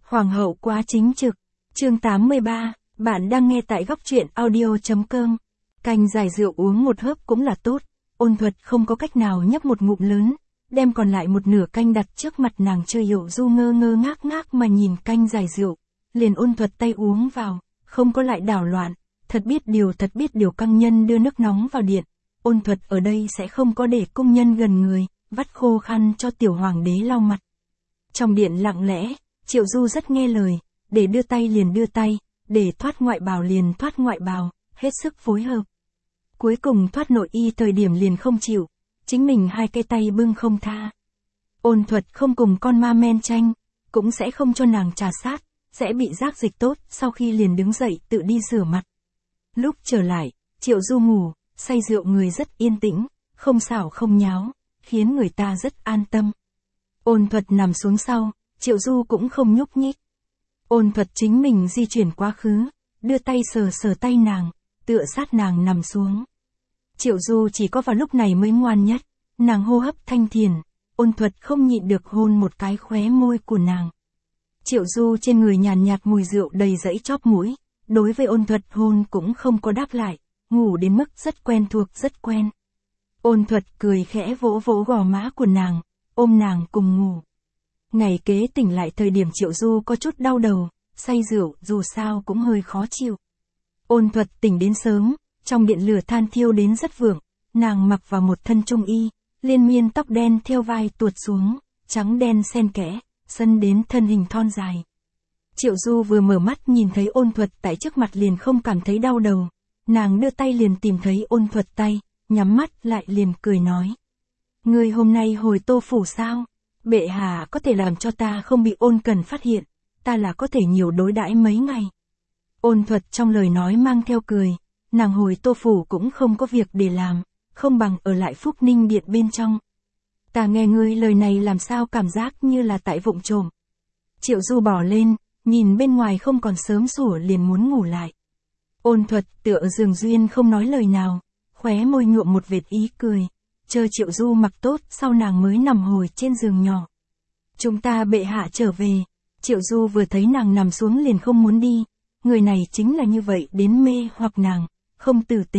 Hoàng hậu quá chính trực. Chương 83, bạn đang nghe tại góc truyện audio.com. Canh giải rượu uống một hớp cũng là tốt. Ôn Thuật không có cách nào nhấp một ngụm lớn, đem còn lại một nửa canh đặt trước mặt nàng. Chơi Yệu Du ngơ ngơ ngác ngác mà nhìn canh giải rượu, liền Ôn Thuật tay uống vào, không có lại đảo loạn. Thật biết điều căng nhân đưa nước nóng vào điện. Ôn Thuật ở đây sẽ không có để cung nhân gần người, vắt khô khăn cho tiểu hoàng đế lau mặt. Trong điện lặng lẽ, Triệu Du rất nghe lời, để đưa tay liền đưa tay, để thoát ngoại bào liền thoát ngoại bào, hết sức phối hợp. Cuối cùng thoát nội y thời điểm liền không chịu, chính mình hai cái tay bưng không tha. Ôn Thuật không cùng con ma men tranh, cũng sẽ không cho nàng trà sát, sẽ bị rác dịch tốt, sau khi liền đứng dậy tự đi rửa mặt. Lúc trở lại, Triệu Du ngủ, say rượu người rất yên tĩnh, không xảo không nháo, khiến người ta rất an tâm. Ôn Thuật nằm xuống sau, Triệu Du cũng không nhúc nhích. Ôn Thuật chính mình di chuyển quá khứ, đưa tay sờ tay nàng, tựa sát nàng nằm xuống. Triệu Du chỉ có vào lúc này mới ngoan nhất, nàng hô hấp thanh thiền, Ôn Thuật không nhịn được hôn một cái khóe môi của nàng. Triệu Du trên người nhàn nhạt mùi rượu đầy dẫy chóp mũi, đối với Ôn Thuật hôn cũng không có đáp lại, ngủ đến mức rất quen thuộc rất quen. Ôn Thuật cười khẽ vỗ vỗ gò má của nàng, ôm nàng cùng ngủ. Ngày kế tỉnh lại thời điểm Triệu Du có chút đau đầu, say rượu dù sao cũng hơi khó chịu. Ôn Thuật tỉnh đến sớm, trong điện lửa than thiêu đến rất vượng, nàng mặc vào một thân trung y, liên miên tóc đen theo vai tuột xuống, trắng đen xen kẽ, sân đến thân hình thon dài. Triệu Du vừa mở mắt nhìn thấy Ôn Thuật tại trước mặt liền không cảm thấy đau đầu, nàng đưa tay liền tìm thấy Ôn Thuật tay, nhắm mắt lại liền cười nói. Ngươi hôm nay hồi Tô phủ sao? Bệ hạ có thể làm cho ta không bị Ôn Cần phát hiện, ta là có thể nhiều đối đãi mấy ngày. Ôn Thuật trong lời nói mang theo cười, nàng hồi Tô phủ cũng không có việc để làm, không bằng ở lại Phúc Ninh điện bên trong. Ta nghe ngươi lời này làm sao cảm giác như là tại vụng trộm. Triệu Du bỏ lên, nhìn bên ngoài không còn sớm sủa liền muốn ngủ lại. Ôn Thuật tựa ở giường duyên không nói lời nào, khóe môi nhuộm một vệt ý cười, chờ Triệu Du mặc tốt sau nàng mới nằm hồi trên giường nhỏ. Chúng ta bệ hạ trở về. Triệu Du vừa thấy nàng nằm xuống liền không muốn đi, người này chính là như vậy đến mê hoặc nàng, không tử tế.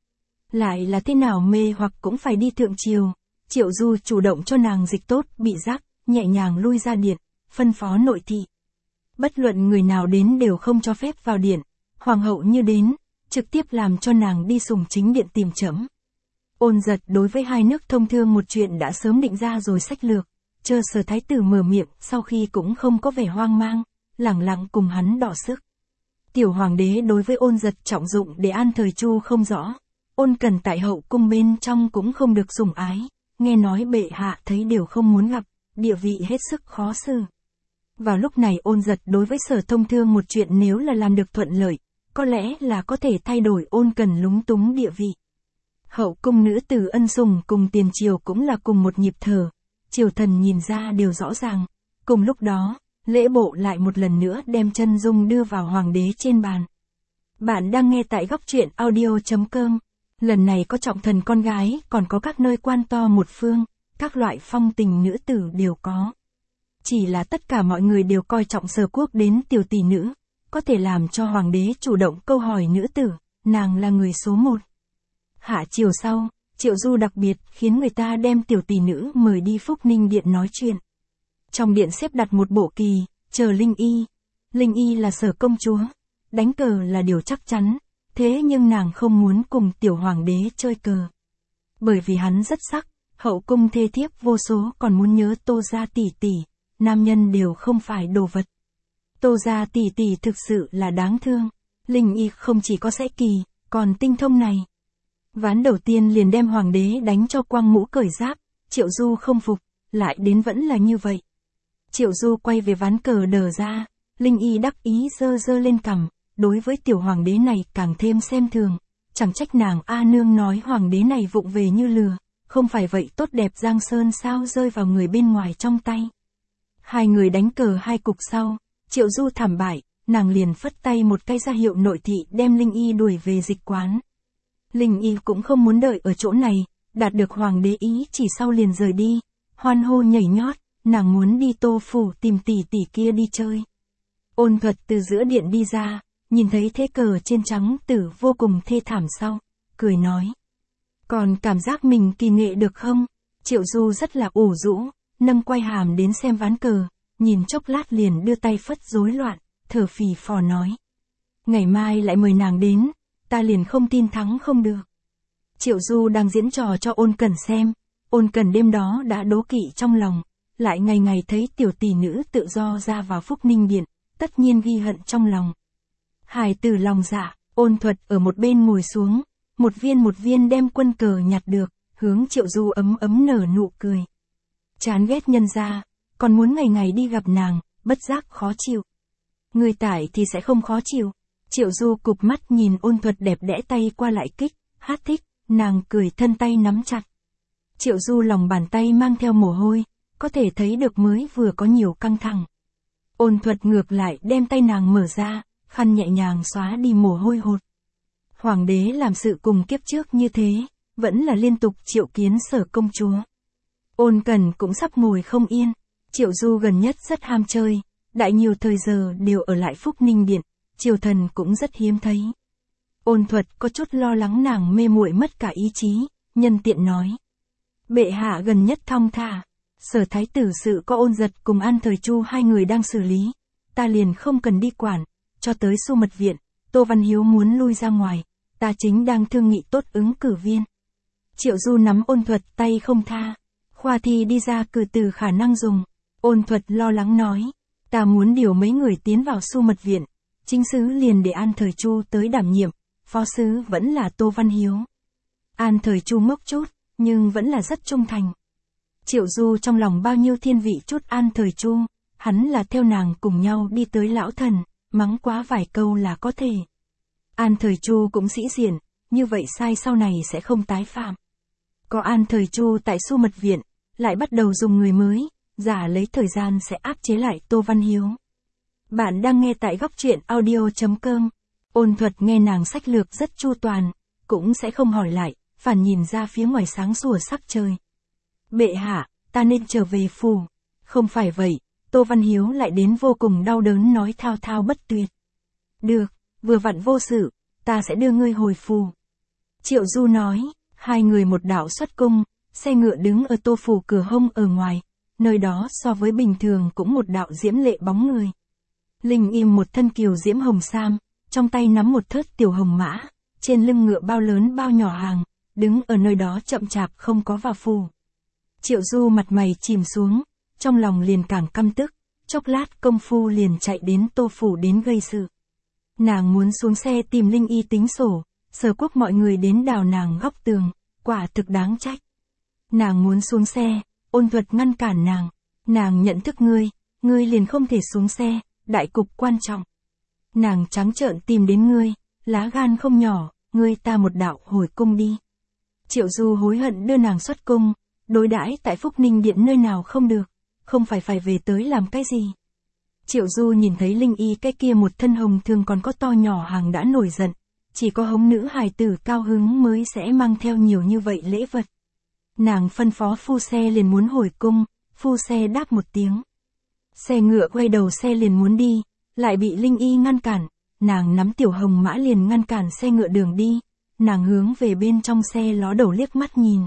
Lại là thế nào mê hoặc cũng phải đi thượng triều. Triệu Du chủ động cho nàng dịch tốt, bị rắc, nhẹ nhàng lui ra điện, phân phó nội thị. Bất luận người nào đến đều không cho phép vào điện, hoàng hậu như đến, trực tiếp làm cho nàng đi sùng chính điện tìm trẫm. Ôn Giật đối với hai nước thông thương một chuyện đã sớm định ra rồi sách lược, chờ Sở thái tử mở miệng, sau khi cũng không có vẻ hoang mang, lẳng lặng cùng hắn đọ sức. Tiểu hoàng đế đối với Ôn Giật trọng dụng để an thời Chu không rõ, Ôn Cần tại hậu cung bên trong cũng không được sủng ái, nghe nói bệ hạ thấy đều không muốn gặp, địa vị hết sức khó xử. Vào lúc này Ôn Giật đối với Sở thông thương một chuyện nếu là làm được thuận lợi, có lẽ là có thể thay đổi Ôn Cần lúng túng địa vị. Hậu cung nữ tử ân sủng cùng tiền triều cũng là cùng một nhịp thở, triều thần nhìn ra đều rõ ràng. Cùng lúc đó, lễ bộ lại một lần nữa đem chân dung đưa vào hoàng đế trên bàn. Bạn đang nghe tại góc truyện audio.com. Lần này có trọng thần con gái, còn có các nơi quan to một phương, các loại phong tình nữ tử đều có. Chỉ là tất cả mọi người đều coi trọng Sở quốc đến tiểu tỷ nữ, có thể làm cho hoàng đế chủ động câu hỏi nữ tử, nàng là người số một. Hạ chiều sau, Triệu Du đặc biệt khiến người ta đem tiểu tỷ nữ mời đi Phúc Ninh điện nói chuyện. Trong điện xếp đặt một bộ kỳ, chờ Linh Y. Linh Y là Sở công chúa, đánh cờ là điều chắc chắn, thế nhưng nàng không muốn cùng tiểu hoàng đế chơi cờ. Bởi vì hắn rất sắc, hậu cung thê thiếp vô số còn muốn nhớ Tô gia tỷ tỷ, nam nhân đều không phải đồ vật. Tô gia tỷ tỷ thực sự là đáng thương, Linh Y không chỉ có sẽ kỳ, còn tinh thông này. Ván đầu tiên liền đem hoàng đế đánh cho quăng mũ cởi giáp, Triệu Du không phục, lại đến vẫn là như vậy. Triệu Du quay về ván cờ đờ ra, Linh Y đắc ý giơ lên cằm, đối với tiểu hoàng đế này càng thêm xem thường, chẳng trách nàng A nương nói hoàng đế này vụng về như lừa, không phải vậy tốt đẹp Giang Sơn sao rơi vào người bên ngoài trong tay. Hai người đánh cờ hai cục sau, Triệu Du thảm bại, nàng liền phất tay một cái ra hiệu nội thị đem Linh Y đuổi về dịch quán. Linh Y cũng không muốn đợi ở chỗ này, đạt được hoàng đế ý chỉ sau liền rời đi, hoan hô nhảy nhót, nàng muốn đi Tô phủ tìm tỷ tỷ kia đi chơi. Ôn Thuật từ giữa điện đi ra, nhìn thấy thế cờ trên trắng tử vô cùng thê thảm sau, cười nói. Còn cảm giác mình kỳ nghệ được không? Triệu Du rất là ủ rũ, nâng quay hàm đến xem ván cờ, nhìn chốc lát liền đưa tay phất rối loạn, thở phì phò nói. Ngày mai lại mời nàng đến, ta liền không tin thắng không được. Triệu Du đang diễn trò cho Ôn Cẩn xem, Ôn Cẩn đêm đó đã đố kỵ trong lòng, lại ngày ngày thấy tiểu tỷ nữ tự do ra vào Phúc Ninh Điện, tất nhiên ghi hận trong lòng. Hài tử lòng dạ, Ôn Thuật ở một bên ngồi xuống, một viên đem quân cờ nhặt được, hướng Triệu Du ấm ấm nở nụ cười. Chán ghét nhân ra, còn muốn ngày ngày đi gặp nàng, bất giác khó chịu. Người tải thì sẽ không khó chịu. Triệu Du cụp mắt nhìn Ôn Thuật đẹp đẽ tay qua lại kích, hát thích, nàng cười thân tay nắm chặt. Triệu Du lòng bàn tay mang theo mồ hôi, có thể thấy được mới vừa có nhiều căng thẳng. Ôn Thuật ngược lại đem tay nàng mở ra, khăn nhẹ nhàng xóa đi mồ hôi hột. Hoàng đế làm sự cùng kiếp trước như thế, vẫn là liên tục triệu kiến Sở công chúa. Ôn Cẩn cũng sắp ngồi không yên, Triệu Du gần nhất rất ham chơi, đại nhiều thời giờ đều ở lại Phúc Ninh Điện, triều thần cũng rất hiếm thấy. Ôn Thuật có chút lo lắng nàng mê muội mất cả ý chí, nhân tiện nói. Bệ hạ gần nhất thong thả, Sở thái tử sự có Ôn Giật cùng An Thời Chu hai người đang xử lý, ta liền không cần đi quản, cho tới Xu Mật Viện, Tô Văn Hiếu muốn lui ra ngoài, ta chính đang thương nghị tốt ứng cử viên. Triệu Du nắm Ôn Thuật tay không tha, khoa thi đi ra cử từ khả năng dùng. Ôn Thuật lo lắng nói, ta muốn điều mấy người tiến vào Xu Mật Viện, chính sứ liền để An Thời Chu tới đảm nhiệm, phó sứ vẫn là Tô Văn Hiếu. An Thời Chu ngốc chút, nhưng vẫn là rất trung thành. Triệu Du trong lòng bao nhiêu thiên vị chút An Thời Chu, hắn là theo nàng cùng nhau đi tới lão thần, mắng quá vài câu là có thể. An Thời Chu cũng sĩ diện, như vậy sai sau này sẽ không tái phạm. Có An Thời Chu tại Xu Mật Viện, lại bắt đầu dùng người mới, giả lấy thời gian sẽ áp chế lại Tô Văn Hiếu. Bạn đang nghe tại góc truyện audio.com. Ôn Thuật nghe nàng sách lược rất chu toàn, cũng sẽ không hỏi lại, phản nhìn ra phía ngoài sáng sủa sắc trời. Bệ hạ, ta nên trở về phủ. Không phải vậy, Tô Văn Hiếu lại đến vô cùng đau đớn nói thao thao bất tuyệt. Được, vừa vặn vô sự, ta sẽ đưa ngươi hồi phủ. Triệu Du nói, hai người một đạo xuất cung, xe ngựa đứng ở Tô phủ cửa hông ở ngoài, nơi đó so với bình thường cũng một đạo diễm lệ bóng người. Linh im một thân kiều diễm hồng sam, trong tay nắm một thớt tiểu hồng mã, trên lưng ngựa bao lớn bao nhỏ hàng, đứng ở nơi đó chậm chạp không có vào phủ. Triệu Du mặt mày chìm xuống, trong lòng liền càng căm tức, chốc lát công phu liền chạy đến Tô phủ đến gây sự. Nàng muốn xuống xe tìm Linh Y tính sổ, Sở Quốc mọi người đến đào nàng góc tường, quả thực đáng trách. Nàng muốn xuống xe, Ôn Thuật ngăn cản nàng nhận thức ngươi liền không thể xuống xe, đại cục quan trọng. Nàng trắng trợn tìm đến ngươi, lá gan không nhỏ, ngươi ta một đạo hồi cung đi. Triệu Du hối hận đưa nàng xuất cung, đối đãi tại Phúc Ninh Điện nơi nào không được, không phải về tới làm cái gì. Triệu Du nhìn thấy Linh Y cái kia một thân hồng thường còn có to nhỏ hàng đã nổi giận, chỉ có hống nữ hài tử cao hứng mới sẽ mang theo nhiều như vậy lễ vật. Nàng phân phó phu xe liền muốn hồi cung, phu xe đáp một tiếng. Xe ngựa quay đầu xe liền muốn đi, lại bị Linh Y ngăn cản, nàng nắm tiểu hồng mã liền ngăn cản xe ngựa đường đi, nàng hướng về bên trong xe ló đầu liếc mắt nhìn.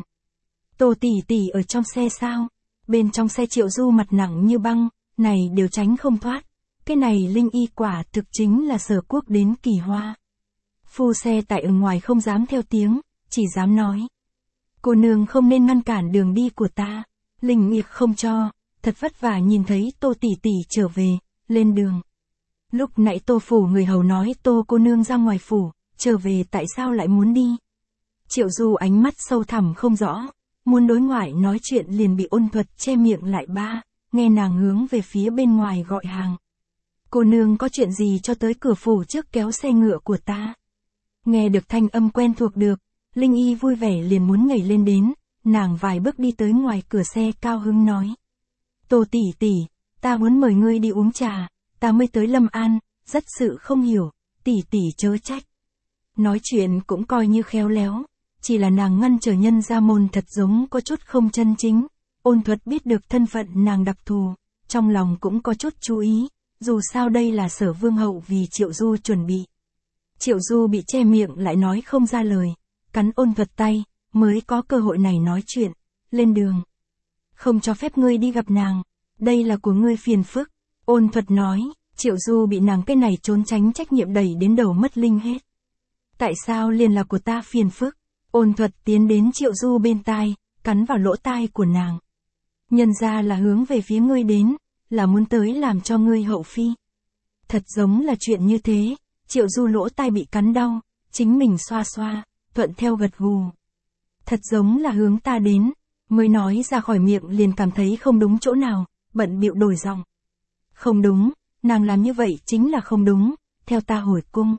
Tô tỷ tỷ ở trong xe sao? Bên trong xe Triệu Du mặt nặng như băng, này đều tránh không thoát. Cái này Linh Y quả thực chính là Sở Quốc đến kỳ hoa. Phu xe tại ở ngoài không dám theo tiếng, chỉ dám nói. Cô nương không nên ngăn cản đường đi của ta. Linh Y không cho, thật vất vả nhìn thấy Tô tỷ tỷ trở về, lên đường. Lúc nãy Tô phủ người hầu nói Tô cô nương ra ngoài phủ, trở về tại sao lại muốn đi? Triệu Du ánh mắt sâu thẳm không rõ, muốn đối ngoại nói chuyện liền bị Ôn Thuật che miệng lại nghe nàng hướng về phía bên ngoài gọi hàng. Cô nương có chuyện gì cho tới cửa phủ trước kéo xe ngựa của ta? Nghe được thanh âm quen thuộc được, Linh Y vui vẻ liền muốn nhảy lên đến, nàng vài bước đi tới ngoài cửa xe cao hứng nói. Tô tỷ tỷ, ta muốn mời ngươi đi uống trà, ta mới tới Lâm An, rất sự không hiểu, tỷ tỷ chớ trách. Nói chuyện cũng coi như khéo léo, chỉ là nàng ngăn trở nhân ra môn thật giống có chút không chân chính. Ôn Thuật biết được thân phận nàng đặc thù, trong lòng cũng có chút chú ý, dù sao đây là Sở Vương hậu vì Triệu Du chuẩn bị. Triệu Du bị che miệng lại nói không ra lời, cắn Ôn Thuật tay, mới có cơ hội này nói chuyện, lên đường. Không cho phép ngươi đi gặp nàng, đây là của ngươi phiền phức, Ôn Thuật nói, Triệu Du bị nàng cái này trốn tránh trách nhiệm đẩy đến đầu mất linh hết. Tại sao liền là của ta phiền phức? Ôn Thuật tiến đến Triệu Du bên tai, cắn vào lỗ tai của nàng. Nhân ra là hướng về phía ngươi đến, là muốn tới làm cho ngươi hậu phi. Thật giống là chuyện như thế, Triệu Du lỗ tai bị cắn đau, chính mình xoa xoa, thuận theo gật gù. Thật giống là hướng ta đến, mới nói ra khỏi miệng liền cảm thấy không đúng chỗ nào, bận bịu đổi giọng. Không đúng, nàng làm như vậy chính là không đúng, theo ta hồi cung.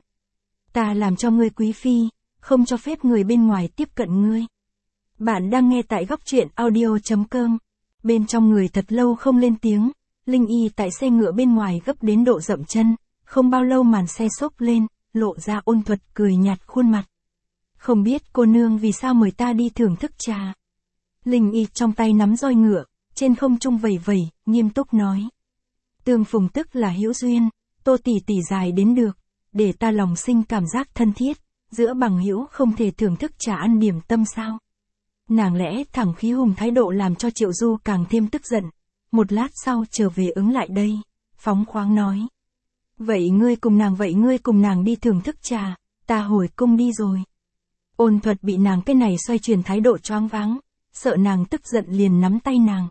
Ta làm cho ngươi quý phi, không cho phép người bên ngoài tiếp cận ngươi. Bạn đang nghe tại góc truyện audio.com. Bên trong người thật lâu không lên tiếng, Linh Y tại xe ngựa bên ngoài gấp đến độ dậm chân, không bao lâu màn xe xốc lên, lộ ra Ôn Thuật cười nhạt khuôn mặt. Không biết cô nương vì sao mời ta đi thưởng thức trà. Linh Y trong tay nắm roi ngựa, trên không trung vẩy vẩy, nghiêm túc nói. Tương phùng tức là hữu duyên, Tô tỷ tỷ dài đến được, để ta lòng sinh cảm giác thân thiết, giữa bằng hữu không thể thưởng thức trà ăn điểm tâm sao. Nàng lẽ thẳng khí hùng thái độ làm cho Triệu Du càng thêm tức giận, một lát sau trở về ứng lại đây, phóng khoáng nói. Vậy ngươi cùng nàng đi thưởng thức trà, ta hồi cung đi rồi. Ôn Thuật bị nàng cái này xoay chuyển thái độ choáng váng, sợ nàng tức giận liền nắm tay nàng.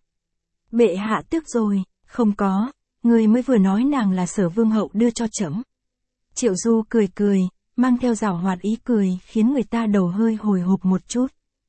Bệ hạ tức rồi, không có, ngươi mới vừa nói nàng là Sở Vương hậu đưa cho trẫm. Triệu Du cười cười, mang theo giảo hoạt ý cười khiến người ta đầu hơi hồi hộp một chút.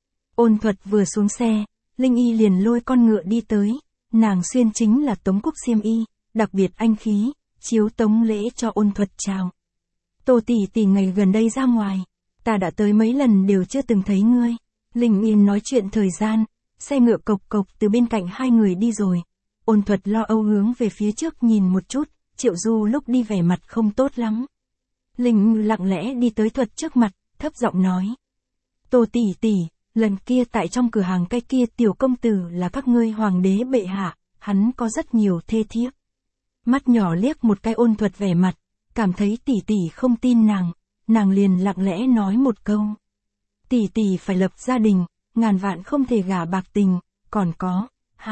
Ôn Thuật vừa xuống xe, Linh Y liền lôi con ngựa đi tới, nàng xuyên chính là tống cúc xiêm y, đặc biệt anh khí, chiếu tống lễ cho Ôn Thuật chào. Tô tỷ tỷ ngày gần đây ra ngoài, ta đã tới mấy lần đều chưa từng thấy ngươi. Linh Y nói chuyện thời gian, xe ngựa cộc cộc từ bên cạnh hai người đi rồi. Ôn Thuật lo âu hướng về phía trước nhìn một chút, Triệu Du lúc đi vẻ mặt không tốt lắm. Linh Y lặng lẽ đi tới Thuật trước mặt, thấp giọng nói. Tô tỷ tỷ, lần kia tại trong cửa hàng cái kia tiểu công tử là các ngươi hoàng đế bệ hạ, hắn có rất nhiều thê thiếp. Mắt nhỏ liếc một cái Ôn Thuật vẻ mặt, cảm thấy tỷ tỷ không tin nàng liền lặng lẽ nói một câu. Tỷ tỷ phải lập gia đình, ngàn vạn không thể gả bạc tình, còn có,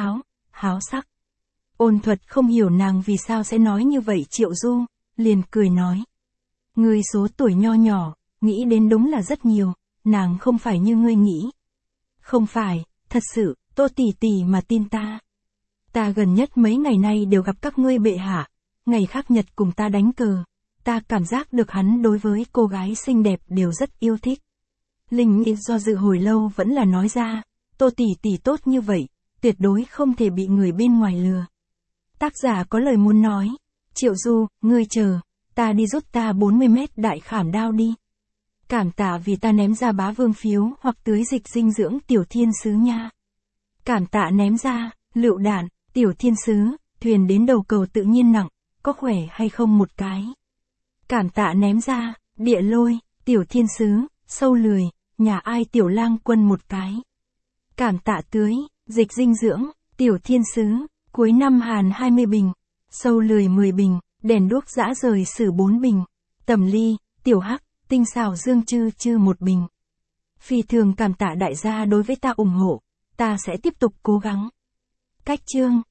háo sắc. Ôn Thuật không hiểu nàng vì sao sẽ nói như vậy Triệu Du, liền cười nói. Ngươi số tuổi nho nhỏ, nghĩ đến đúng là rất nhiều, nàng không phải như ngươi nghĩ. Không phải, thật sự, Tô tỷ tỷ mà tin ta. Ta gần nhất mấy ngày nay đều gặp các ngươi bệ hạ, ngày khác nhật cùng ta đánh cờ, ta cảm giác được hắn đối với cô gái xinh đẹp đều rất yêu thích. Linh Y do dự hồi lâu vẫn là nói ra, Tô tỷ tỷ tốt như vậy, tuyệt đối không thể bị người bên ngoài lừa. Tác giả có lời muốn nói, Triệu Du, ngươi chờ, ta đi rút ta 40 mét đại khảm đao đi. Cảm tạ vì ta ném ra bá vương phiếu hoặc tưới dịch dinh dưỡng tiểu thiên sứ nha. Cảm tạ ném ra, lựu đạn, tiểu thiên sứ, thuyền đến đầu cầu tự nhiên nặng, có khỏe hay không một cái. Cảm tạ ném ra, địa lôi, tiểu thiên sứ, sâu lười, nhà ai tiểu lang quân một cái. Cảm tạ tưới, dịch dinh dưỡng, tiểu thiên sứ, cuối năm Hàn 20 bình, sâu lười 10 bình, đèn đuốc dã rời sử 4 bình, tầm ly, tiểu hắc, tinh xào dương chư 1 bình. Phi thường cảm tạ đại gia đối với ta ủng hộ, ta sẽ tiếp tục cố gắng. Cách chương